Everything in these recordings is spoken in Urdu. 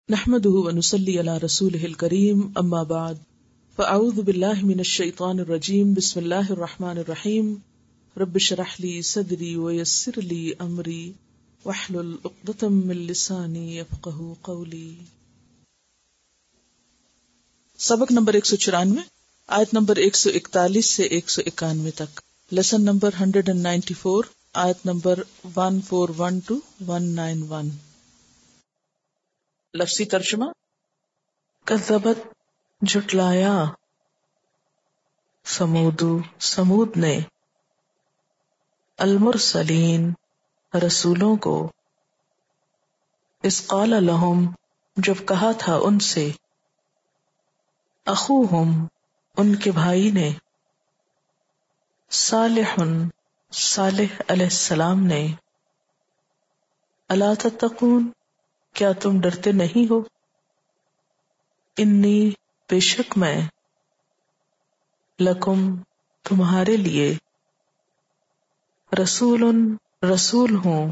نحمده ونصلي على رسوله الكريم اما بعد فاعوذ بالله من الشيطان الرجيم بسم الله الرحمن الرحيم رب اشرح لي صدري ويسر لي امري واحلل عقدة من لساني يفقهوا قولي. سبق نمبر 194 آیت نمبر 141 سے 191 تک. لیسن نمبر 194 آیت نمبر 141 to 191. لفظی ترجمہ: کذبت جھٹلایا، سمود نے، المرسلین رسولوں کو، اذ قال لہم جب کہا تھا ان سے، اخوہم ان کے بھائی نے، صالح علیہ السلام نے، الا تتقون کیا تم ڈرتے نہیں ہو، انی بے شک میں، لکم تمہارے لیے، رسول ہوں،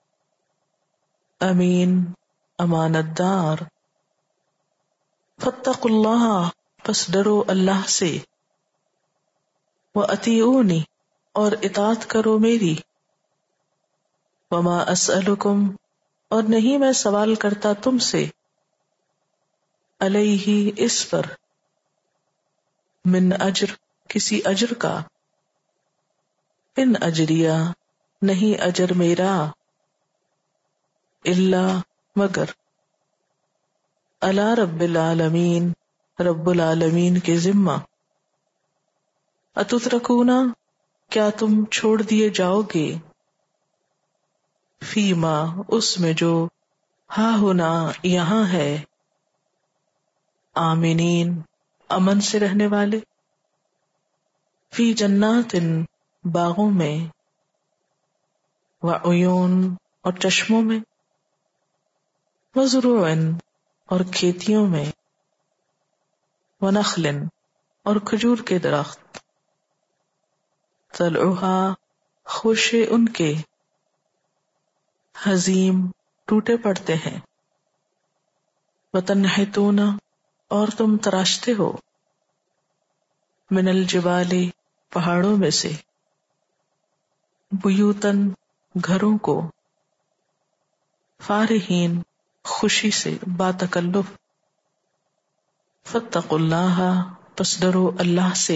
امین امانت دار، فاتقوا اللہ پس ڈرو اللہ سے، وَأَطِیعُونِ اور اطاعت کرو میری، وما اسألکم اور نہیں میں سوال کرتا تم سے، علیہ اس پر، من اجر کسی اجر کا، ان اجریہ نہیں اجر میرا، الا مگر، علی رب العالمین رب العالمین کے ذمہ، اتترکون کیا تم چھوڑ دیے جاؤ گے، فیما اس میں جو، ہا ہونا یہاں ہے، آمینین امن سے رہنے والے، فی جنات باغوں میں، وعیون اور چشموں میں، وزروع اور کھیتیوں میں، ونخل اور کھجور کے درخت، طلعھا خوشے ان کے، حزیم ٹوٹے پڑتے ہیں، وتنحتون اور تم تراشتے ہو، من الجبال پہاڑوں میں سے، بیوتن گھروں کو، فارحین خوشی سے باتکلف، فاتقوا اللہ پس ڈرو اللہ سے،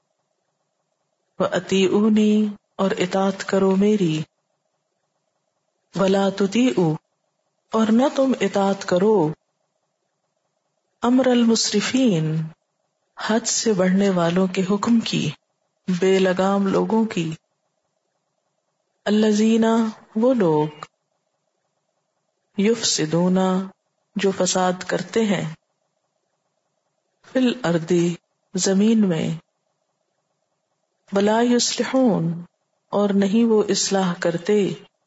وَأَطِیعُونِ اور اطاعت کرو میری، وَلَا تُطِیعُوا اور نہ تم اطاعت کرو، امر المسرفین حد سے بڑھنے والوں کے حکم کی، بے لگام لوگوں کی، الذین وہ لوگ، یفسدون جو فساد کرتے ہیں، فی الارض زمین میں، ولا یصلحون اور نہیں وہ اصلاح کرتے،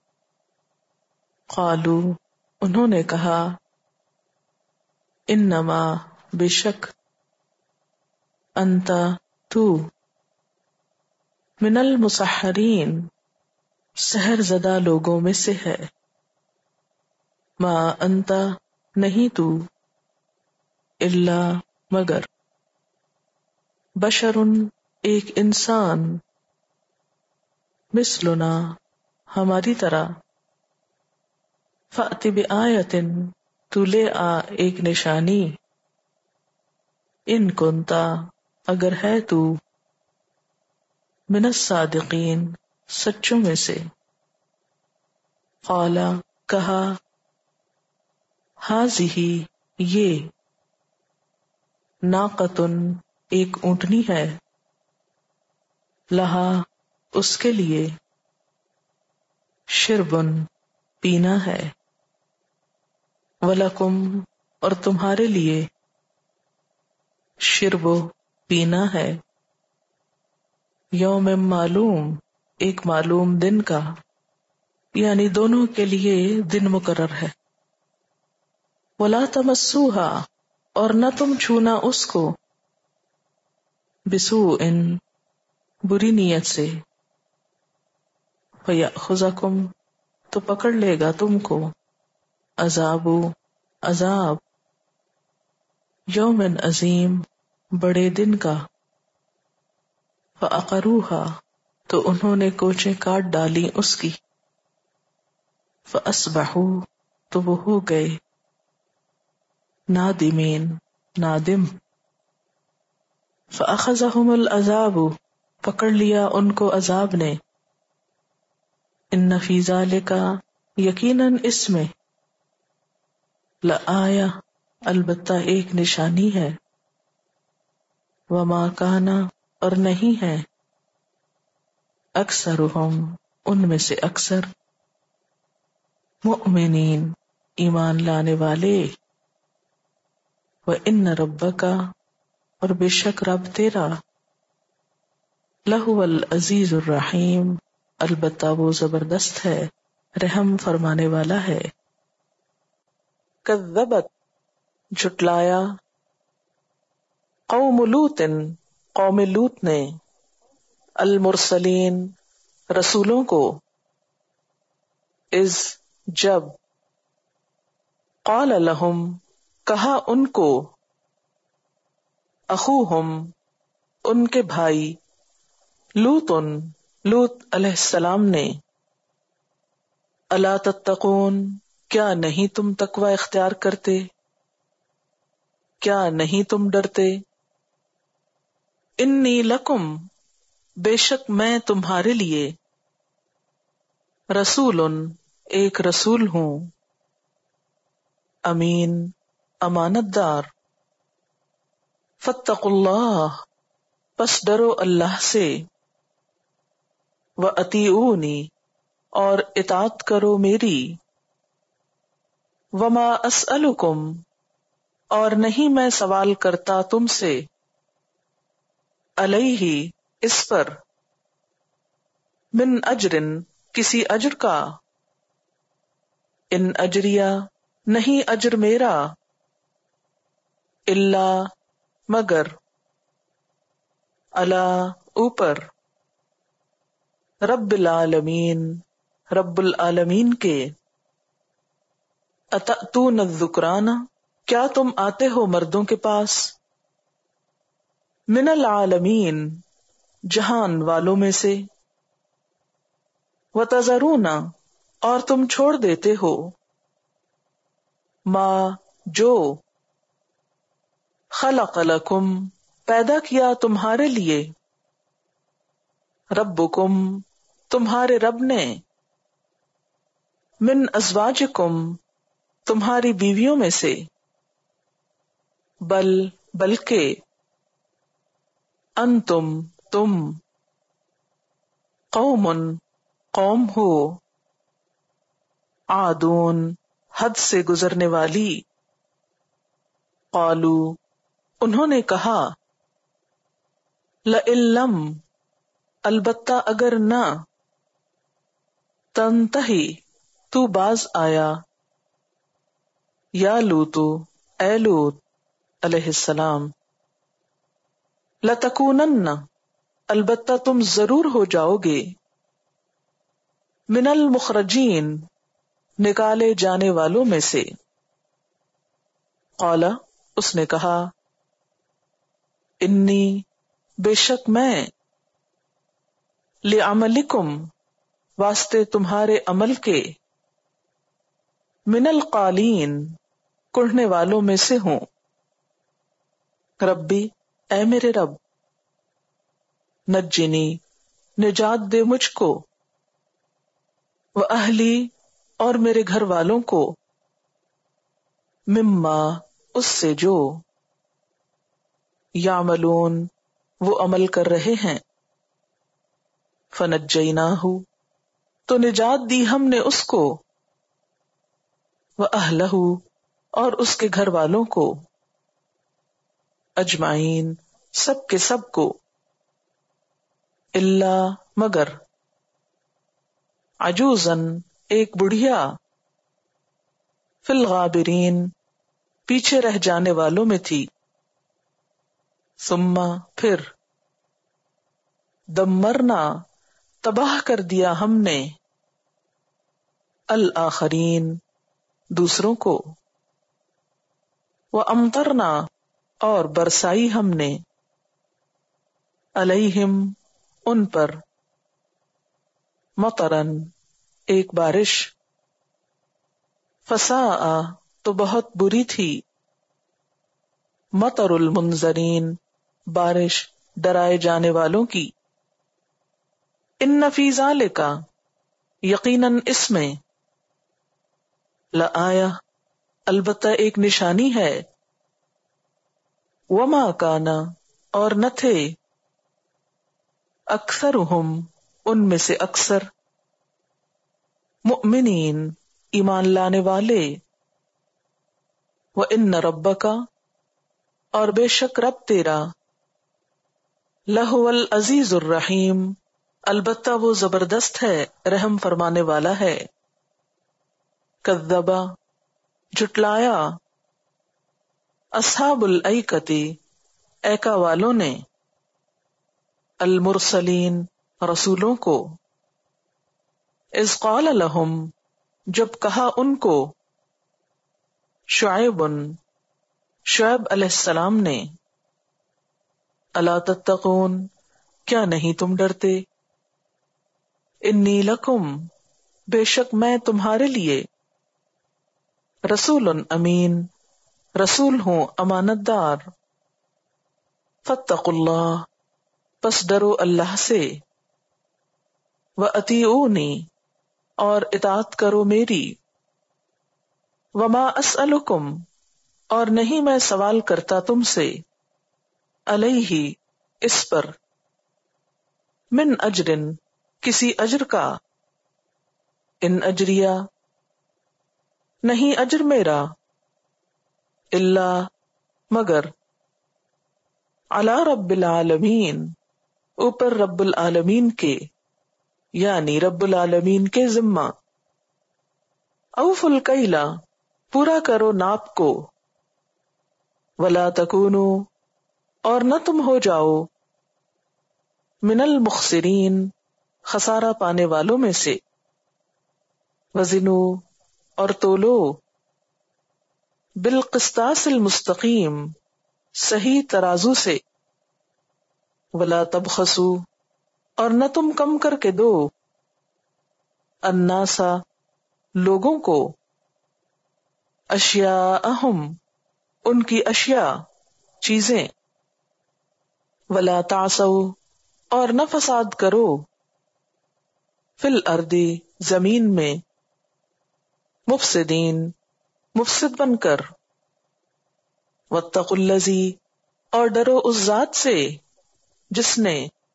قالو انہوں نے کہا، انما بے شک، انت تو، من المسحرین سحر زدہ لوگوں میں سے ہے، ما انت نہیں تو، الا مگر، بشر ایک انسان، مثلنا ہماری طرح، فأت بآیۃ تو لے آ ایک نشانی، ان کنتا اگر ہے تو، من الصادقین سچوں میں سے، قال کہا، ہذہ یہ، ناقۃ ایک اونٹنی ہے، لہا اس کے لیے، شربن پینا ہے، وَلَکُمْ اور تمہارے لیے، شرب پینا ہے، یوم معلوم ایک معلوم دن کا، یعنی دونوں کے لیے دن مقرر ہے، وَلَا تَمَسُّوهَا اور نہ تم چھونا اس کو، بِسُوءٍ بری نیت سے، فَيَأْخُذَكُمْ تو پکڑ لے گا تم کو، عذاب یوم عظیم، بڑے دن کا، فَأَقَرُوهَا، تو انہوں نے کوچیں کاٹ ڈالی اس کی، فَأَصْبَحُوا، تو وہ ہو گئے، نادمین، نادم، فَأَخَذَهُمُ الْعَذَابُ، پکڑ لیا ان کو عذاب نے، ان فی ذالک، یقیناً اس میں، لآیہ، البتہ ایک نشانی ہے، وما کان، اور نہیں ہے، اکثرہم، ان میں سے اکثر، مؤمنین، ایمان لانے والے، وَإِنَّ رَبَّكَ، اور بے شک رب تیرا، لَهُوَ الْعَزِيزُ الرَّحِيمُ، البتہ وہ زبردست ہے، رحم فرمانے والا ہے۔ کذبت، جھٹلایا، قوم لوط، قوم لوط نے، المرسلین، رسولوں کو، اذ، جب، قال لہم، کہا ان کو، اخوہم، ان کے بھائی، لوط علیہ السلام نے، الا تتقون، کیا نہیں تم تقوی اختیار کرتے، کیا نہیں تم ڈرتے، انی لکم، بے شک میں تمہارے لیے، رسول، ایک رسول ہوں، امین، امانت دار، فاتقوا اللہ، پس ڈرو اللہ سے، وَأَطِیعُونِی، اور اطاعت کرو میری، وما اسألکم، اور نہیں میں سوال کرتا تم سے، علیہ، اس پر، من اجر، کسی اجر کا، ان اجریہ، نہیں اجر میرا، الا، مگر، علی، اوپر، رب العالمین، رب العالمین کے، اتأتون الذکران، کیا تم آتے ہو مردوں کے پاس، من العالمین، جہان والوں میں سے، وتذرون، اور تم چھوڑ دیتے ہو، ما، جو، خلق لکم، پیدا کیا تمہارے لیے، ربکم، تمہارے رب نے، من ازواجکم، تمہاری بیویوں میں سے، بلکہ، انتم، تم، قوم، قوم ہو، عادون، حد سے گزرنے والی، قالو، انہوں نے کہا، لئن لم، البتہ اگر نہ، تنتہی، تو باز آیا، یا لوطو، اے لوط علیہ السلام، لتکونن، البتہ تم ضرور ہو جاؤ گے، من المخرجین، نکالے جانے والوں میں سے، قال، اس نے کہا، انی، بے شک میں، لعملکم، واسطے تمہارے عمل کے، من القالین، کڑھنے والوں میں سے ہوں، ربی، اے میرے رب، نجنی، نجات دے مجھ کو، وأہلی، اور میرے گھر والوں کو، مما، اس سے جو، یعملون، وہ عمل کر رہے ہیں، فنجیناہ، تو نجات دی ہم نے اس کو، وأہلہ، اور اس کے گھر والوں کو، اجمعین، سب کے سب کو، الا، مگر، عجوزن، ایک بڑھیا، فی الغابرین، پیچھے رہ جانے والوں میں تھی، ثم، پھر، دمرنا، تباہ کر دیا ہم نے، الآخرین، دوسروں کو، وامطرنا، اور برسائی ہم نے علیہم ان پر مطرن ایک بارش، فساء تو بہت بری تھی مطر المنذرین بارش ڈرائے جانے والوں کی، ان فی ذالک یقیناً اس میں لآیہ البتہ ایک نشانی ہے، وما کان اور نہ تھے اکثرہم ان میں سے اکثر مؤمنین ایمان لانے والے، وان ربک اور بے شک رب تیرا لہو العزیز الرحیم البتہ وہ زبردست ہے رحم فرمانے والا ہے، کذبا جھٹلایا اصحاب الایکتی ایکا والوں نے المرسلین رسولوں کو، اذ قال لہم جب کہا ان کو شعیب علیہ السلام نے، الا تتقون کیا نہیں تم ڈرتے، انی لکم بے شک میں تمہارے لیے رسول امین رسول ہوں امانت دار، فاتقوا اللہ پس ڈرو اللہ سے، وَأَطِیعُونِی اور اطاعت کرو میری، وما اسألکم اور نہیں میں سوال کرتا تم سے، علیہ اس پر، من اجر کسی اجر کا، ان اجریہ نہیں اجر میرا، الا مگر، علی رب العالمین اوپر رب العالمین کے، یعنی رب العالمین کے ذمہ، اوفوا الکیل پورا کرو ناپ کو، ولا تکونوا اور نہ تم ہو جاؤ، من المخسرین خسارہ پانے والوں میں سے، وزنوا اور تولو، بالقسطاس المستقیم صحیح ترازو سے، ولا تبخسوا اور نہ تم کم کر کے دو، الناس لوگوں کو، اشیاءہم ان کی اشیاء چیزیں، ولا تعثوا اور نہ فساد کرو، فی الارض زمین میں، مفسدین مفسد بن کر، واتقوا الذی اور ڈرو اس ذات سے جس نے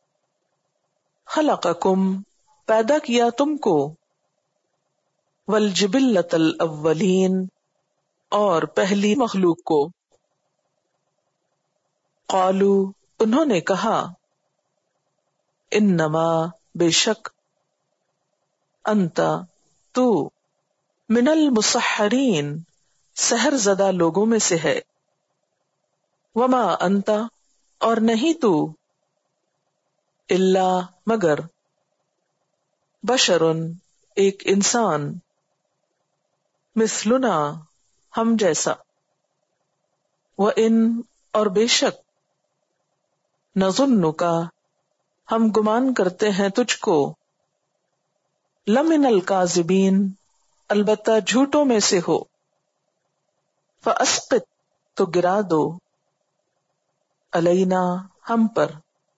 خلقکم پیدا کیا تم کو، والجبلۃ الاولین اور پہلی مخلوق کو، قالو انہوں نے کہا، انما بے شک، انت تو، من المسحرین سحر زدہ لوگوں میں سے ہے، وما انت اور نہیں تو، الا مگر، بشر ایک انسان، مثلنا ہم جیسا، وَإِن اور بے شک، نظنک ہم گمان کرتے ہیں تجھ کو، لمن الکاذبین البتہ جھوٹوں میں سے ہو، فاسقط تو گرا دو، علینا ہم پر،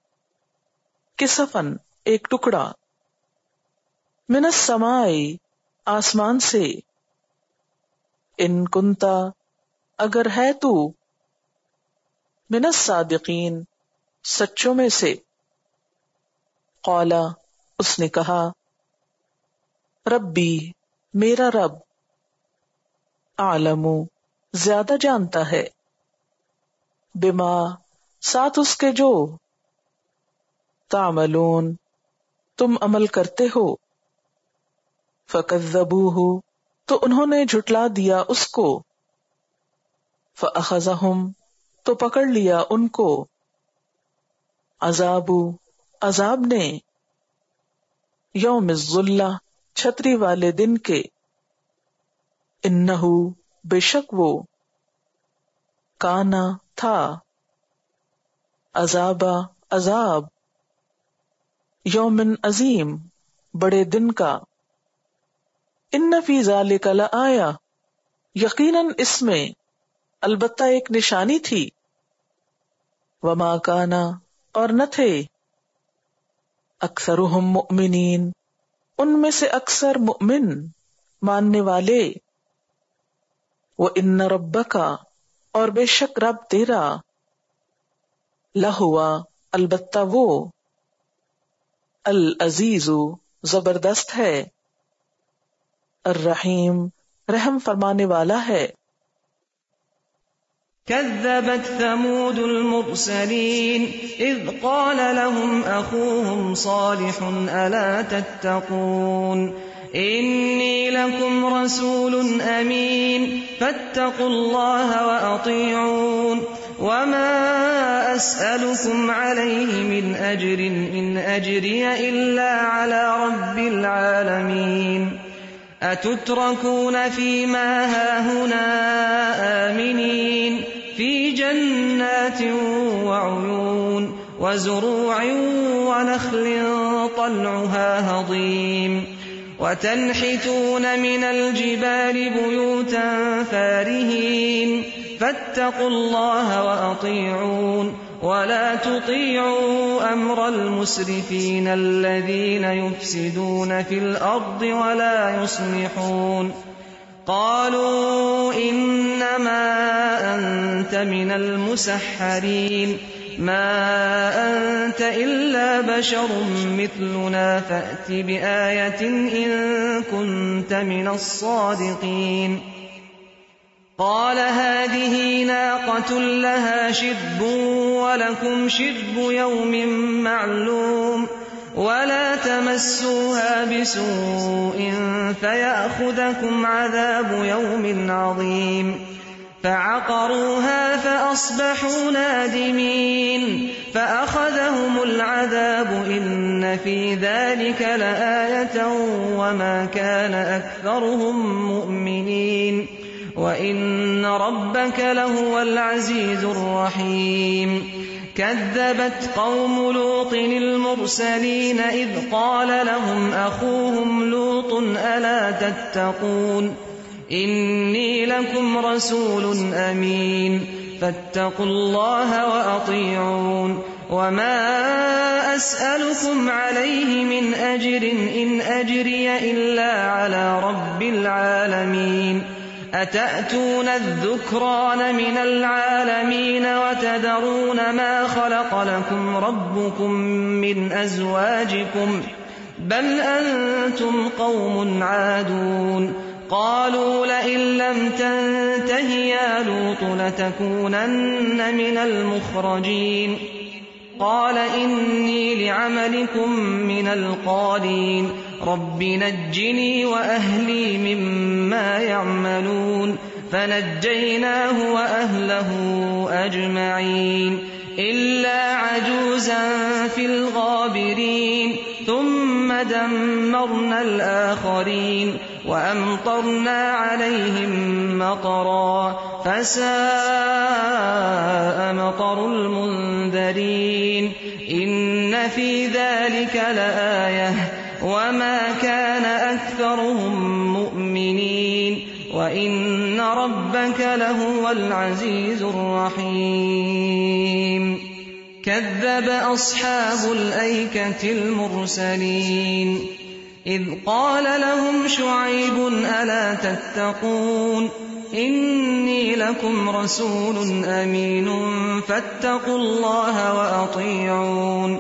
کسفن ایک ٹکڑا، من السماء آسمان سے، ان کنتا اگر ہے تو، من الصادقین سچوں میں سے، قالا اس نے کہا، ربی میرا رب، اعلم زیادہ جانتا ہے، بما ساتھ اس کے جو، تعملون تم عمل کرتے ہو، فکذبوہ تو انہوں نے جھٹلا دیا اس کو، فاخذہم تو پکڑ لیا ان کو، عذاب نے، یوم الظلہ چھتری والے دن کے، انہو بے شک وہ، کانا تھا، عذابا عذاب، یومن عظیم بڑے دن کا، ان فی ذالک لآیہ یقیناً اس میں البتہ ایک نشانی تھی، وما کانا اور نہ تھے، اکثرہم مؤمنین ان میں سے اکثر مؤمن ماننے والے، وَإِنَّ رَبَّكَ اور بے شک رب تیرا، لہوا البتہ وہ، العزیز زبردست ہے، الرحیم رحم فرمانے والا ہے۔ كذبت ثمود المرسلين إذ قال لهم أخوهم صالح ألا تتقون إني لكم رسول أمين فاتقوا الله وأطيعون وما أسألكم عليه من أجر إن أجري إلا على رب العالمين أتتركون فيما هاهنا آمنين في جنات وعيون وزروع ونخل طلعها هضيم وتنحتون من الجبال بيوتا فارهين فاتقوا الله وأطيعون ولا تطيعوا أمر المسرفين الذين يفسدون في الأرض ولا يصلحون قالوا إنما أنت من المسحرين ما أنت إلا بشر مثلنا فأت بآية إن كنت من الصادقين قال هذه ناقة لها شرب ولكم شرب يوم معلوم ولا تمسوها بسوء فيأخذكم عذاب يوم عظيم فعقروها فأصبحوا نادمين فأخذهم العذاب إن في ذلك لآية وما كان أكثرهم مؤمنين وإن ربك لهو العزيز الرحيم كذبت قوم لوط المرسلين إذ قال لهم أخوهم لوط ألا تتقون إني لكم رسول أمين فاتقوا الله وأطيعون وما أسألكم عليه من أجر إن أجري إلا على رب العالمين أتأتون الذكران من العالمين وتذرون ما خلق لكم ربكم من أزواجكم بل أنتم قوم عادون قالوا لئن لم تنته يا لوط لتكونن من المخرجين قال إني لعملكم من القالين رب نجني وأهلي مما يعملون فنجيناه وأهله أجمعين إلا عجوزا في الغابرين ثم دمرنا الآخرين وأمطرنا عليهم مطرا فساء مطر المنذرين إن في ذلك لآية وما كان أكثرهم مؤمنين وإن ربك لهو العزيز الرحيم كذب أصحاب الأيكة المرسلين إذ قال لهم شعيب ألا تتقون إني لكم رسول أمين فاتقوا الله وأطيعون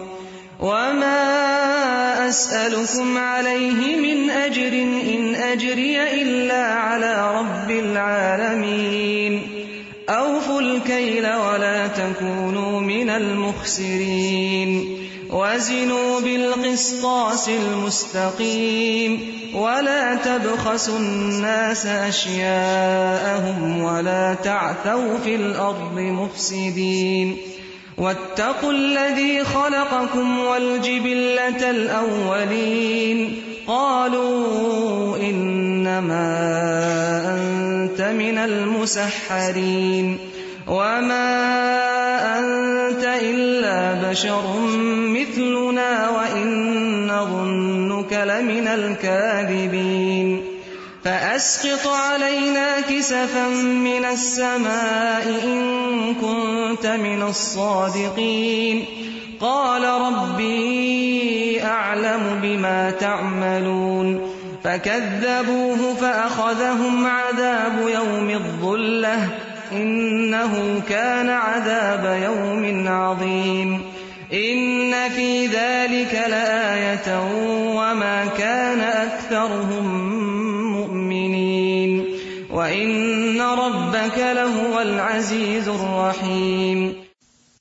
وما أسألكم عليه من أجر إن أجري إلا على رب العالمين أوفوا الكيل ولا تكونوا من المخسرين وزنوا بالقسطاس المستقيم ولا تبخسوا الناس أشياءهم ولا تعثوا في الأرض مفسدين واتقوا الذي خلقكم والجبلة الأولين قالوا إنما أنت من المسحرين وما أنت إلا بشر مثلنا وإن نظنك لمن الكاذبين فأسقط علينا كسفا من السماء إن كنت من الصادقين قال ربي أعلم بما تعملون فكذبوه فأخذهم عذاب يوم الظلة إنه كان عذاب يوم عظيم إن في ذلك لآية وما كان أكثرهم مؤمنين وإن ربك لهو العزيز الرحيم